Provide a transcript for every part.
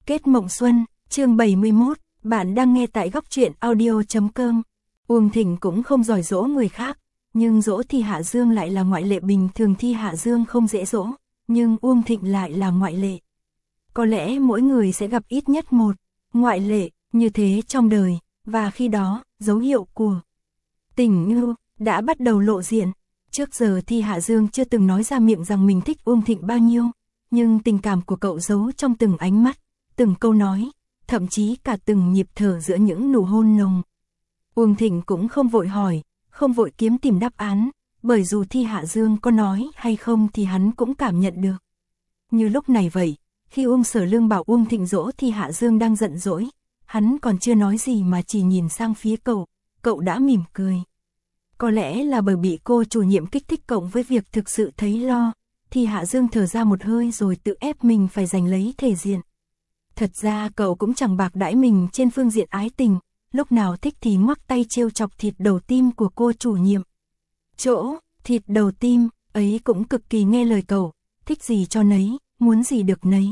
Kết mộng xuân, chương 71, bạn đang nghe tại góc truyện audio.com. Uông Thịnh cũng không giỏi dỗ người khác, nhưng dỗ Thi Hạ Dương lại là ngoại lệ. Bình thường Thi Hạ Dương không dễ dỗ, nhưng Uông Thịnh lại là ngoại lệ. Có lẽ mỗi người sẽ gặp ít nhất một ngoại lệ như thế trong đời, và khi đó, dấu hiệu của tình yêu đã bắt đầu lộ diện. Trước giờ Thi Hạ Dương chưa từng nói ra miệng rằng mình thích Uông Thịnh bao nhiêu, nhưng tình cảm của cậu giấu trong từng ánh mắt, từng câu nói, thậm chí cả từng nhịp thở giữa những nụ hôn nồng. Uông Thịnh cũng không vội hỏi, không vội kiếm tìm đáp án, bởi dù Thi Hạ Dương có nói hay không thì hắn cũng cảm nhận được. Như lúc này vậy, khi Uông Sở Lương bảo Uông Thịnh dỗ Thi Hạ Dương đang giận dỗi, hắn còn chưa nói gì mà chỉ nhìn sang phía cậu đã mỉm cười. Có lẽ là bởi bị cô chủ nhiệm kích thích cộng với việc thực sự thấy lo, Thi Hạ Dương thở ra một hơi rồi tự ép mình phải giành lấy thể diện. Thật ra cậu cũng chẳng bạc đãi mình trên phương diện ái tình, lúc nào thích thì ngoắc tay trêu chọc thịt đầu tim của cô chủ nhiệm. Chỗ thịt đầu tim ấy cũng cực kỳ nghe lời cậu, thích gì cho nấy, muốn gì được nấy.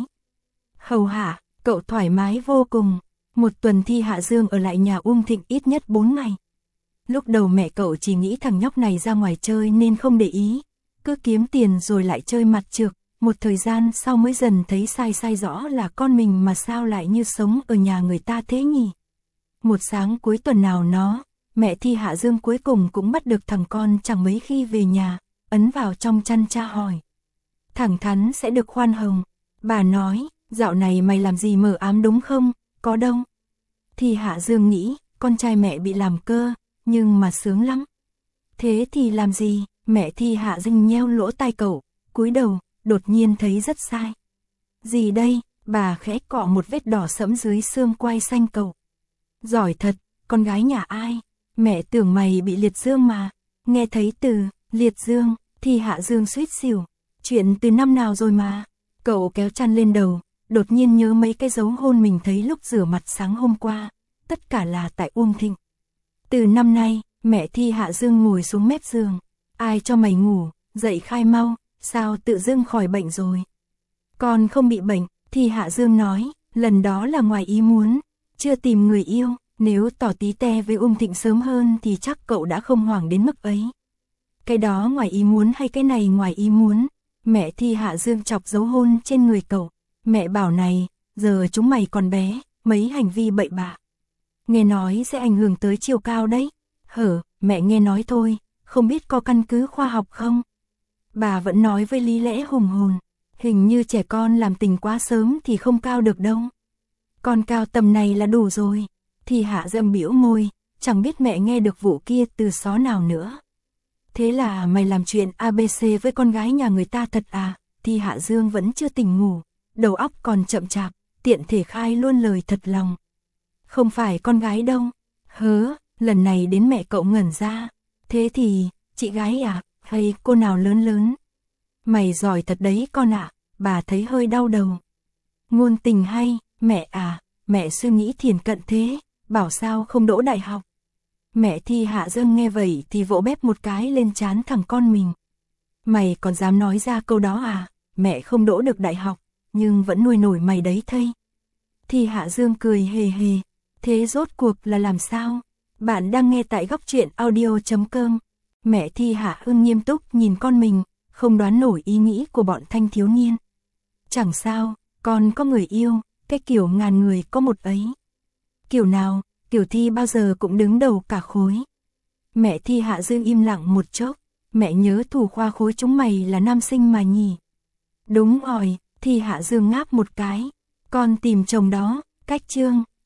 Hầu hạ, cậu thoải mái vô cùng. Một tuần Thi Hạ Dương ở lại nhà Uông Thịnh ít nhất 4 ngày. Lúc đầu mẹ cậu chỉ nghĩ thằng nhóc này ra ngoài chơi nên không để ý, cứ kiếm tiền rồi lại chơi mặt trược, một thời gian sau mới dần thấy sai rõ là con mình mà sao lại như sống ở nhà người ta thế nhỉ. Một sáng cuối tuần nào nó, mẹ Thi Hạ Dương cuối cùng cũng bắt được thằng con chẳng mấy khi về nhà, ấn vào trong chăn tra hỏi. Thẳng thắn sẽ được khoan hồng. Bà nói, dạo này mày làm gì mờ ám đúng không, có đâu. Thi Hạ Dương nghĩ, con trai mẹ bị làm cơ, nhưng mà sướng lắm. Thế thì làm gì, mẹ Thi Hạ Dương nheo lỗ tai cậu, cúi đầu, đột nhiên thấy rất sai. Gì đây, bà khẽ cọ một vết đỏ sẫm dưới xương quai xanh cậu. Giỏi thật, con gái nhà ai, mẹ tưởng mày bị liệt dương mà. Nghe thấy từ liệt dương, Thi Hạ Dương suýt xỉu. Chuyện từ năm nào rồi mà. Cậu kéo chăn lên đầu, đột nhiên nhớ mấy cái dấu hôn mình thấy lúc rửa mặt sáng hôm qua. Tất cả là tại Uông Thịnh. Từ năm nay, mẹ Thi Hạ Dương ngồi xuống mép giường. Ai cho mày ngủ, dậy khai mau, sao tự dưng khỏi bệnh rồi. Con không bị bệnh, Thi Hạ Dương nói, lần đó là ngoài ý muốn, chưa tìm người yêu, nếu tỏ tí te với Uông Thịnh sớm hơn thì chắc cậu đã không hoảng đến mức ấy. Cái đó ngoài ý muốn hay cái này ngoài ý muốn? Mẹ Thi Hạ Dương chọc dấu hôn trên người cậu. Mẹ bảo này, giờ chúng mày còn bé, mấy hành vi bậy bạ. Nghe nói sẽ ảnh hưởng tới chiều cao đấy. Mẹ nghe nói thôi, không biết có căn cứ khoa học không? Bà vẫn nói với lý lẽ hùng hồn, hình như trẻ con làm tình quá sớm thì không cao được đâu. Con cao tầm này là đủ rồi. Thi Hạ Dương bĩu môi, chẳng biết mẹ nghe được vụ kia từ xó nào nữa. Thế là mày làm chuyện ABC với con gái nhà người ta thật à? Thi Hạ Dương vẫn chưa tỉnh ngủ, đầu óc còn chậm chạp, tiện thể khai luôn lời thật lòng. Không phải con gái đâu. Lần này đến mẹ cậu ngẩn ra. Thế thì, chị gái à, hay cô nào lớn? Mày giỏi thật đấy con ạ, bà thấy hơi đau đầu. Ngôn tình hay, mẹ à, mẹ suy nghĩ thiền cận thế, bảo sao không đỗ đại học. Mẹ Thi Hạ Dương nghe vậy thì vỗ bép một cái lên trán thằng con mình. Mày còn dám nói ra câu đó à? Mẹ không đỗ được đại học, nhưng vẫn nuôi nổi mày đấy thây. Thi Hạ Dương cười hề hề. Thế rốt cuộc là làm sao? Bạn đang nghe tại góc truyện audio.com. Mẹ Thi Hạ Dương nghiêm túc nhìn con mình, không đoán nổi ý nghĩ của bọn thanh thiếu niên. Chẳng sao, con có người yêu, cái kiểu ngàn người có một ấy. Kiểu nào? Tiểu Thi bao giờ cũng đứng đầu cả khối. Mẹ Thi Hạ Dương im lặng một chốc. Mẹ nhớ thủ khoa khối chúng mày là nam sinh mà nhỉ? Đúng rồi, Thi Hạ Dương ngáp một cái. Con tìm chồng đó, cách chương.